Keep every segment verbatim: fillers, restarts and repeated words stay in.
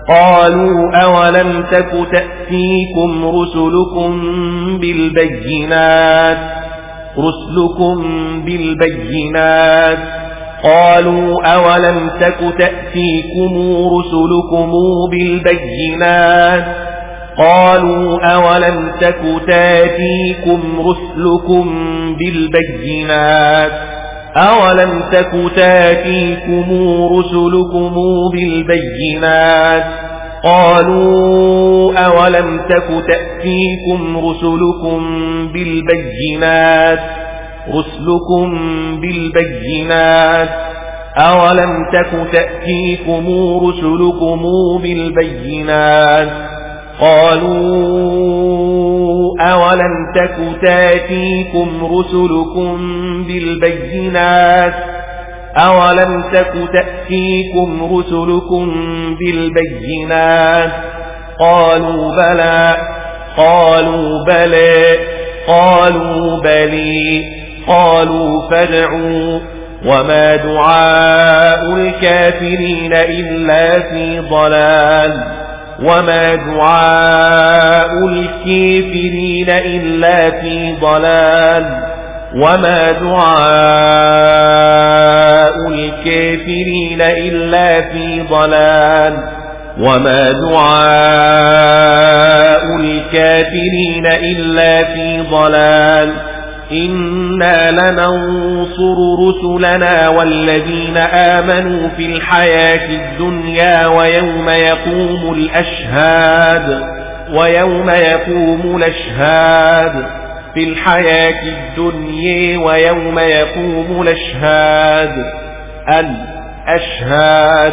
قالوا أولم تك تأتيكم رسلكم بالبينات رسلكم بالبينات قالوا أولم تك تأتيكم رسلكم بالبينات قالوا أولم تك تأتيكم رسلكم بالبينات أولم تك تأتيكم رسلكم بالبينات قالوا أولم تك تأتيكم رسلكم بالبينات رسلكم بالبينات أولم تك تأتيكم رسلكم بالبينات قالوا أولم تك تأتيكم رسلكم بالبينات أولم تك تأتيكم رسلكم بالبينات قالوا بلى قالوا بلى قالوا بلي قالوا فادعوا وما دعاء الكافرين إلا في ضلال وما دعاء الكافرين إلا في ضلال وما دعاء الكافرين إلا في ضلال وما دعاء الكافرين إلا في ضلال إنا لننصر رسلنا والذين آمنوا في الحياة الدنيا ويوم يقوم الأشهاد ويوم يقوم الأشهاد في الحياة الدنيا ويوم يقوم الأشهاد الأشهاد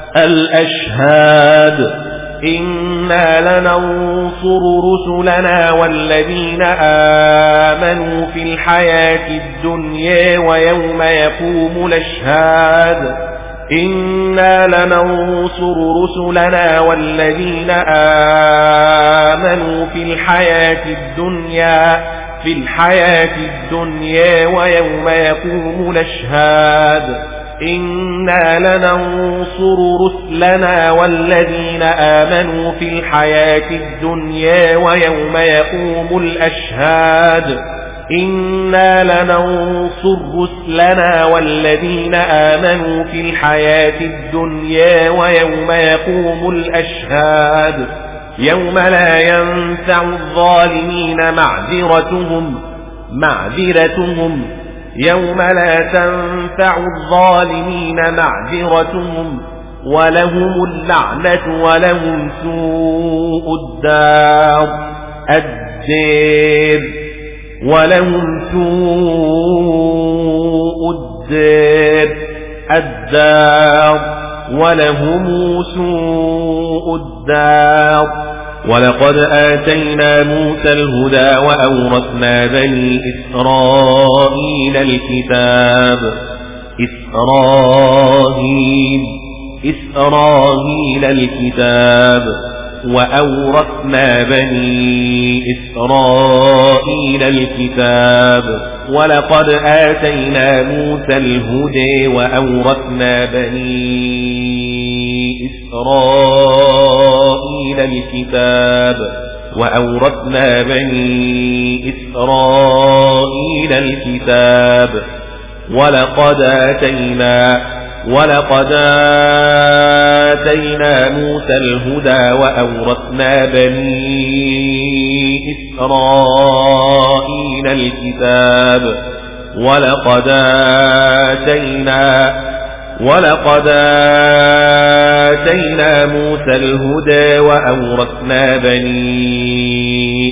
الأشهاد إنا لننصر رسلنا والذين آمنوا في الحياة الدنيا ويوم يقوم الأشهاد إنا لننصر رسلنا والذين آمنوا في الحياة الدنيا في الحياة الدنيا ويوم يقوم الأشهاد إنا لننصر رسلنا والذين آمنوا في الحياة الدنيا ويوم يقوم الأشهاد إنا لننصر رسلنا والذين آمنوا في الحياة الدنيا ويوم يقوم الأشهاد يوم لا ينفع الظالمين معذرتهم معذرتهم يوم لا تنفع الظالمين معذرتهم ولهم اللعنة ولهم سوء الدار الدار ولهم سوء الدار الدار ولهم سوء الدار ولقد آتينا موسى الهدى وأورثنا بني إسرائيل الكتاب إسرائيل إسرائيل الكتاب وأورثنا بني إسرائيل الكتاب ولقد آتينا موسى الهدى وأورثنا بني إسرائيل الكتاب وأورثنا بني إسرائيل الكتاب ولقد آتينا ولقد آتينا موسى الهدى وأورثنا بني إسرائيل الكتاب ولقد آتينا ولقد آتينا موسى الهدى وأورثنا بني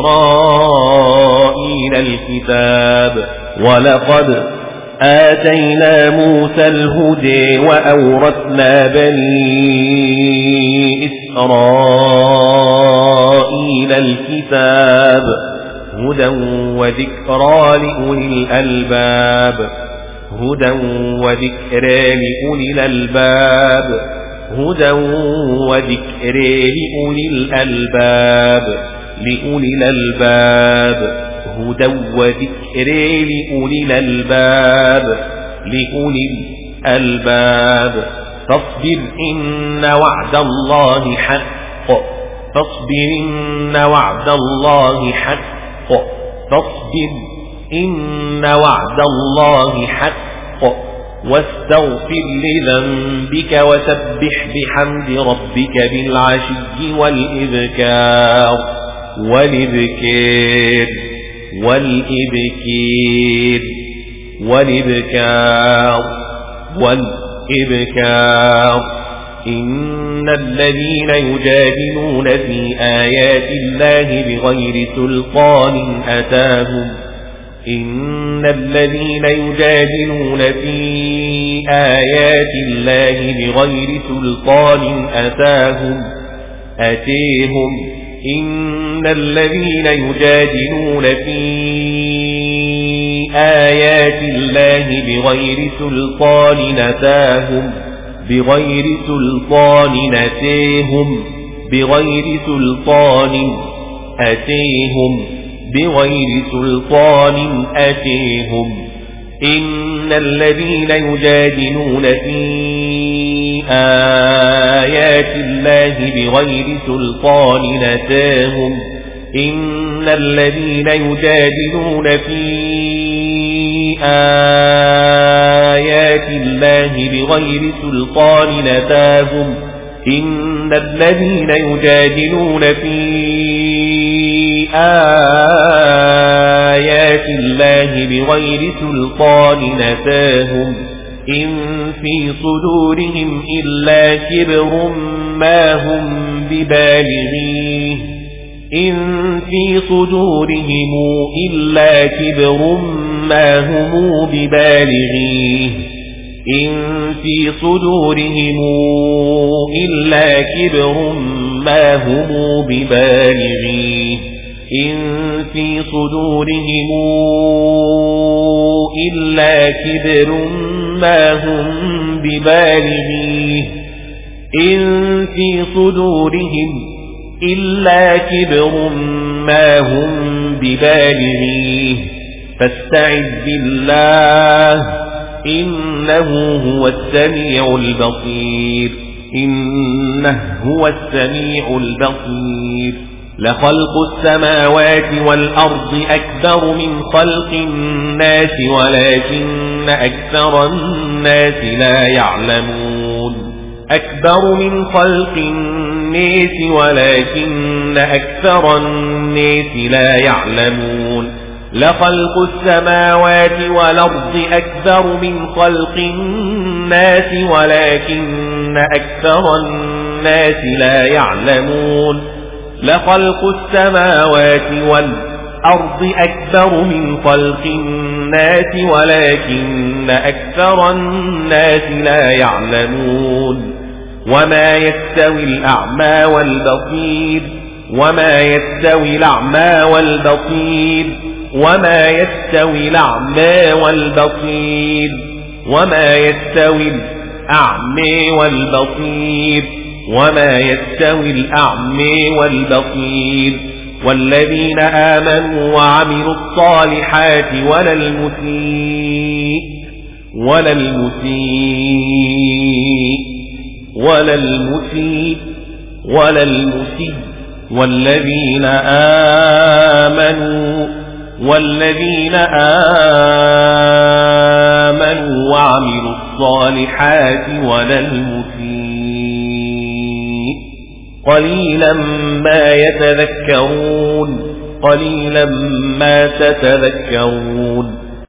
إسرائيل الكتاب ولقد آتينا موسى الهدى وأورثنا بني إسرائيل الكتاب هدى وذكرى لأولي الألباب هدى وذكرى لأولي الألباب هدى وذكرى لأولي الألباب لأولي الألباب هدى وذكرى لأولي الألباب لأولي الألباب فاصبر إن وعد الله حق فاصبر إن وعد الله حق فاصبر إن وعد الله حق واستغفر لذنبك وسبح بحمد ربك بالعشي والإبكار والإبكار والإبكار والإبكار والإبكار إن الذين يجادلون في آيات الله بغير سلطان أتاهم إن الذين يجادلون في آيات الله بغير سلطان أتاهم أتيهم إن الذين يجادلون في آيات الله بغير سلطان أتاهم بغير سلطان أتيهم بغير سلطان أتيهم بغير سلطان أتيهم إن الذين يجادلون في آيات الله بغير سلطان أتاهم إن الذين يجادلون في آيات الله بغير سلطان أتاهم إن الذين يجادلون في آيات الله بغير سلطان أتاهم إن في صدورهم إلا كبر ما هم ببالغيه إن في صدورهم إلا كبر ما هم ببالغيه إن في صدورهم إلا كبر ما هم ببالغيه إن في صدورهم إلا كبر ما هم ببالغيه إن في صدورهم إلا كبر ما هم ببالغيه فاستعذ بالله إنه هو السميع البصير إنه هو السميع البصير لخلق السماوات والأرض أكبر من خلق الناس ولكن أكثر الناس لا يعلمون أكبر من خلق الناس ولكن أكثر الناس لا يعلمون لخلق السماوات والأرض أكبر من خلق الناس ولكن أكثر الناس لا يعلمون لخلق السماوات والأرض أكبر من خلق الناس ولكن أكثر الناس لا يعلمون وما يستوي الأعمى والبصير وما يستوي الأعمى والبصير وما يستوي الأعمى والبصير وما يستوي الأعمى والبصير وما يستوي الأعمى والبصير والذين آمنوا وعملوا الصالحات ولا المسيء ولا المسيء ولا المسيء ولا المسيء والذين آمنوا والذين آمنوا وعملوا الصالحات ولا المسيء قليلا ما يتذكرون قليلا ما تتذكرون